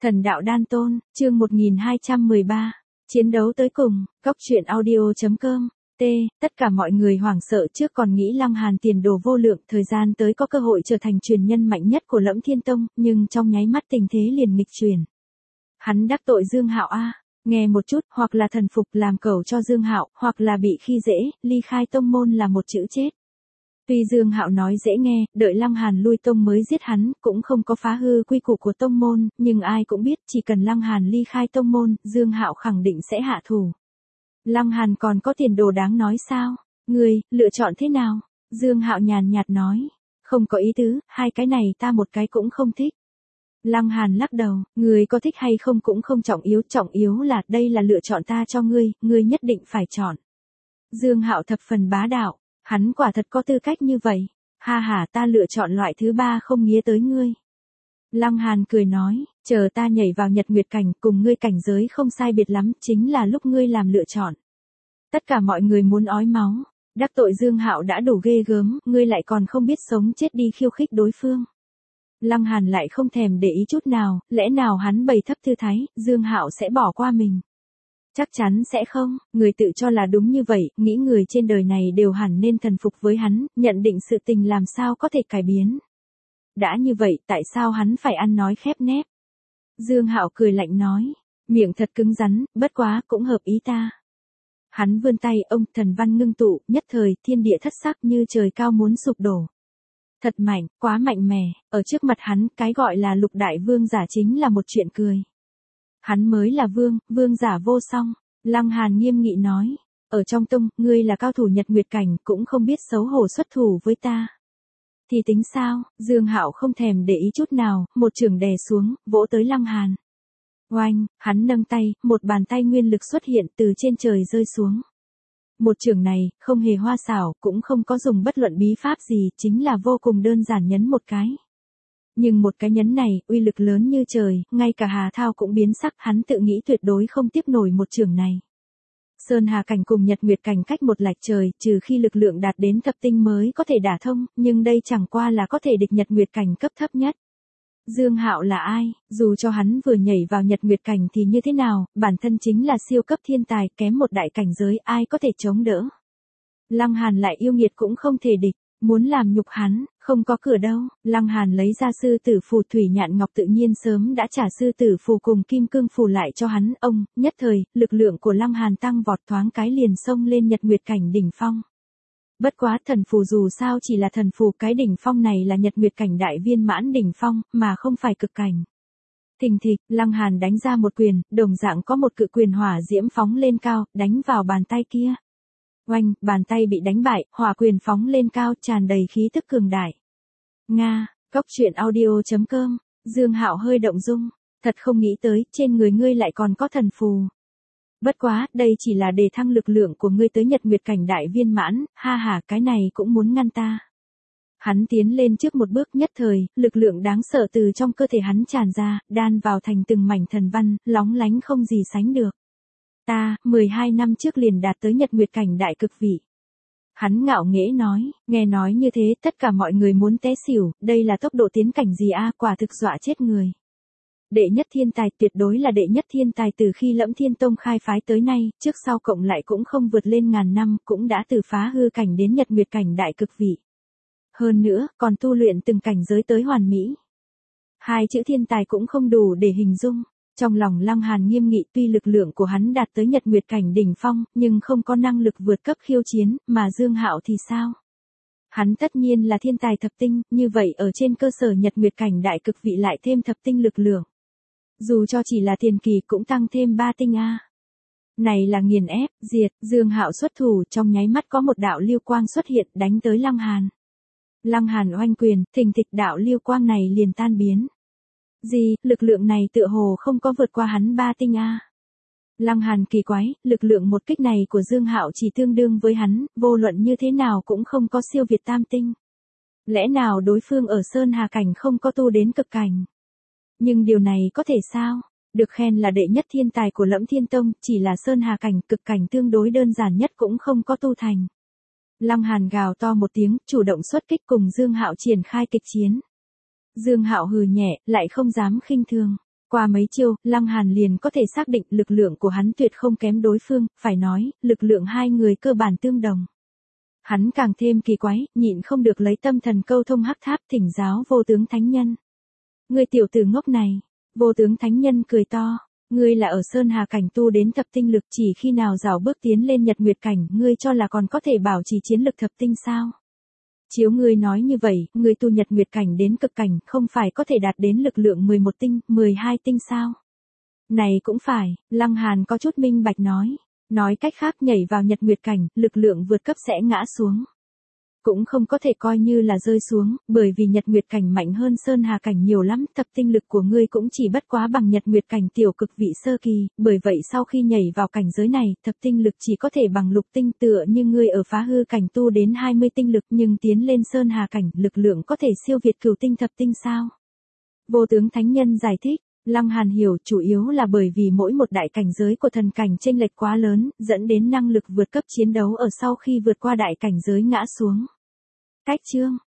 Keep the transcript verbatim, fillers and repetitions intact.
Thần đạo đan tôn, chương một nghìn hai trăm mười ba. Chiến đấu tới cùng, Cốc truyện audio chấm com. T, tất cả mọi người hoảng sợ trước còn nghĩ Lăng Hàn tiền đồ vô lượng, thời gian tới có cơ hội trở thành truyền nhân mạnh nhất của Lẫm Thiên Tông, nhưng trong nháy mắt tình thế liền nghịch chuyển. Hắn đắc tội Dương Hạo a, nghe một chút, hoặc là thần phục làm cẩu cho Dương Hạo, hoặc là bị khi dễ, ly khai tông môn là một chữ chết. Tuy Dương Hạo nói dễ nghe, đợi Lăng Hàn lui tông mới giết hắn, cũng không có phá hư quy củ của tông môn, nhưng ai cũng biết chỉ cần Lăng Hàn ly khai tông môn, Dương Hạo khẳng định sẽ hạ thủ. Lăng Hàn còn có tiền đồ đáng nói sao? Ngươi, lựa chọn thế nào? Dương Hạo nhàn nhạt nói. Không có ý tứ, hai cái này ta một cái cũng không thích. Lăng Hàn lắc đầu, ngươi có thích hay không cũng không trọng yếu, trọng yếu là đây là lựa chọn ta cho ngươi, ngươi nhất định phải chọn. Dương Hạo thập phần bá đạo. Hắn quả thật có tư cách như vậy. Ha ha, ta lựa chọn loại thứ ba không nghía tới ngươi. Lăng Hàn cười nói, chờ ta nhảy vào Nhật Nguyệt cảnh, cùng ngươi cảnh giới không sai biệt lắm, chính là lúc ngươi làm lựa chọn. Tất cả mọi người muốn ói máu. Đắc tội Dương Hạo đã đủ ghê gớm, ngươi lại còn không biết sống chết đi khiêu khích đối phương. Lăng Hàn lại không thèm để ý chút nào, lẽ nào hắn bày thấp tư thái, Dương Hạo sẽ bỏ qua mình. Chắc chắn sẽ không, người tự cho là đúng như vậy, nghĩ người trên đời này đều hẳn nên thần phục với hắn, nhận định sự tình làm sao có thể cải biến. Đã như vậy, tại sao hắn phải ăn nói khép nép? Dương Hạo cười lạnh nói, miệng thật cứng rắn, bất quá cũng hợp ý ta. Hắn vươn tay, ông thần văn ngưng tụ, nhất thời thiên địa thất sắc như trời cao muốn sụp đổ. Thật mạnh, quá mạnh mẽ, ở trước mặt hắn, cái gọi là lục đại vương giả chính là một chuyện cười. Hắn mới là vương, vương giả vô song. Lăng Hàn nghiêm nghị nói, ở trong tông, ngươi là cao thủ Nhật Nguyệt cảnh, cũng không biết xấu hổ xuất thủ với ta. Thì tính sao? Dương Hạo không thèm để ý chút nào, một chưởng đè xuống, vỗ tới Lăng Hàn. Oanh, hắn nâng tay, một bàn tay nguyên lực xuất hiện từ trên trời rơi xuống. Một chưởng này, không hề hoa xảo, cũng không có dùng bất luận bí pháp gì, chính là vô cùng đơn giản nhấn một cái. Nhưng một cái nhấn này, uy lực lớn như trời, ngay cả Hà Thao cũng biến sắc, hắn tự nghĩ tuyệt đối không tiếp nổi một chưởng này. Sơn Hà cảnh cùng Nhật Nguyệt cảnh cách một lạch trời, trừ khi lực lượng đạt đến thập tinh mới có thể đả thông, nhưng đây chẳng qua là có thể địch Nhật Nguyệt cảnh cấp thấp nhất. Dương Hạo là ai? Dù cho hắn vừa nhảy vào Nhật Nguyệt cảnh thì như thế nào, bản thân chính là siêu cấp thiên tài, kém một đại cảnh giới, ai có thể chống đỡ. Lăng Hàn lại yêu nghiệt cũng không thể địch. Muốn làm nhục hắn, không có cửa đâu. Lăng Hàn lấy ra sư tử phù, thủy nhạn ngọc tự nhiên sớm đã trả sư tử phù cùng kim cương phù lại cho hắn. Ông, nhất thời, lực lượng của Lăng Hàn tăng vọt, thoáng cái liền xông lên Nhật Nguyệt cảnh đỉnh phong. Bất quá thần phù dù sao chỉ là thần phù, cái đỉnh phong này là Nhật Nguyệt cảnh đại viên mãn đỉnh phong, mà không phải cực cảnh. Thình thịch, Lăng Hàn đánh ra một quyền, đồng dạng có một cự quyền hỏa diễm phóng lên cao, đánh vào bàn tay kia. Oanh, bàn tay bị đánh bại, hỏa quyền phóng lên cao, tràn đầy khí tức cường đại. Nga, Cốc truyện audio chấm com. Dương Hạo hơi động dung, thật không nghĩ tới, trên người ngươi lại còn có thần phù. Bất quá, đây chỉ là để thăng lực lượng của ngươi tới Nhật Nguyệt cảnh đại viên mãn, ha ha, cái này cũng muốn ngăn ta. Hắn tiến lên trước một bước, nhất thời, lực lượng đáng sợ từ trong cơ thể hắn tràn ra, đan vào thành từng mảnh thần văn, lóng lánh không gì sánh được. Ta, mười hai năm trước liền đạt tới Nhật Nguyệt cảnh đại cực vị. Hắn ngạo nghễ nói, nghe nói như thế, tất cả mọi người muốn té xỉu, đây là tốc độ tiến cảnh gì a, quả thực dọa chết người. Đệ nhất thiên tài, tuyệt đối là đệ nhất thiên tài từ khi Lẫm Thiên Tông khai phái tới nay, trước sau cộng lại cũng không vượt lên ngàn năm, cũng đã từ phá hư cảnh đến Nhật Nguyệt cảnh đại cực vị. Hơn nữa, còn tu luyện từng cảnh giới tới hoàn mỹ. Hai chữ thiên tài cũng không đủ để hình dung. Trong lòng Lăng Hàn nghiêm nghị, tuy lực lượng của hắn đạt tới Nhật Nguyệt cảnh đỉnh phong, nhưng không có năng lực vượt cấp khiêu chiến, mà Dương Hạo thì sao? Hắn tất nhiên là thiên tài thập tinh, như vậy ở trên cơ sở Nhật Nguyệt cảnh đại cực vị lại thêm thập tinh lực lượng. Dù cho chỉ là tiền kỳ cũng tăng thêm ba tinh a. Này là nghiền ép, diệt, Dương Hạo xuất thủ, trong nháy mắt có một đạo lưu quang xuất hiện, đánh tới Lăng Hàn. Lăng Hàn oanh quyền, thình thịch, đạo lưu quang này liền tan biến. Gì, lực lượng này tựa hồ không có vượt qua hắn ba tinh a. Lăng Hàn kỳ quái, lực lượng một kích này của Dương Hạo chỉ tương đương với hắn, vô luận như thế nào cũng không có siêu việt tam tinh. Lẽ nào đối phương ở Sơn Hà cảnh không có tu đến cực cảnh? Nhưng điều này có thể sao? Được khen là đệ nhất thiên tài của Lẫm Thiên Tông, chỉ là Sơn Hà cảnh, cực cảnh tương đối đơn giản nhất cũng không có tu thành. Lăng Hàn gào to một tiếng, chủ động xuất kích cùng Dương Hạo triển khai kịch chiến. Dương Hạo hừ nhẹ, lại không dám khinh thường. Qua mấy chiêu, Lăng Hàn liền có thể xác định lực lượng của hắn tuyệt không kém đối phương, phải nói, lực lượng hai người cơ bản tương đồng. Hắn càng thêm kỳ quái, nhịn không được lấy tâm thần câu thông hắc tháp thỉnh giáo vô tướng thánh nhân. Ngươi tiểu tử ngốc này, vô tướng thánh nhân cười to, ngươi là ở Sơn Hà cảnh tu đến thập tinh lực, chỉ khi nào rảo bước tiến lên Nhật Nguyệt cảnh, ngươi cho là còn có thể bảo trì chiến lực thập tinh sao? Chiếu ngươi nói như vậy, ngươi tu Nhật Nguyệt cảnh đến cực cảnh, không phải có thể đạt đến lực lượng mười một tinh, mười hai tinh sao? Này cũng phải, Lăng Hàn có chút minh bạch nói. Nói cách khác, nhảy vào Nhật Nguyệt cảnh, lực lượng vượt cấp sẽ ngã xuống. Cũng không có thể coi như là rơi xuống, bởi vì Nhật Nguyệt cảnh mạnh hơn Sơn Hà cảnh nhiều lắm, thập tinh lực của ngươi cũng chỉ bất quá bằng Nhật Nguyệt cảnh tiểu cực vị sơ kỳ, bởi vậy sau khi nhảy vào cảnh giới này, thập tinh lực chỉ có thể bằng lục tinh, tựa như ngươi ở phá hư cảnh tu đến hai mươi tinh lực, nhưng tiến lên Sơn Hà cảnh, lực lượng có thể siêu việt cửu tinh thập tinh sao? Vô tướng thánh nhân giải thích. Lăng Hàn hiểu chủ yếu là bởi vì mỗi một đại cảnh giới của thần cảnh chênh lệch quá lớn, dẫn đến năng lực vượt cấp chiến đấu ở sau khi vượt qua đại cảnh giới ngã xuống. Cách chương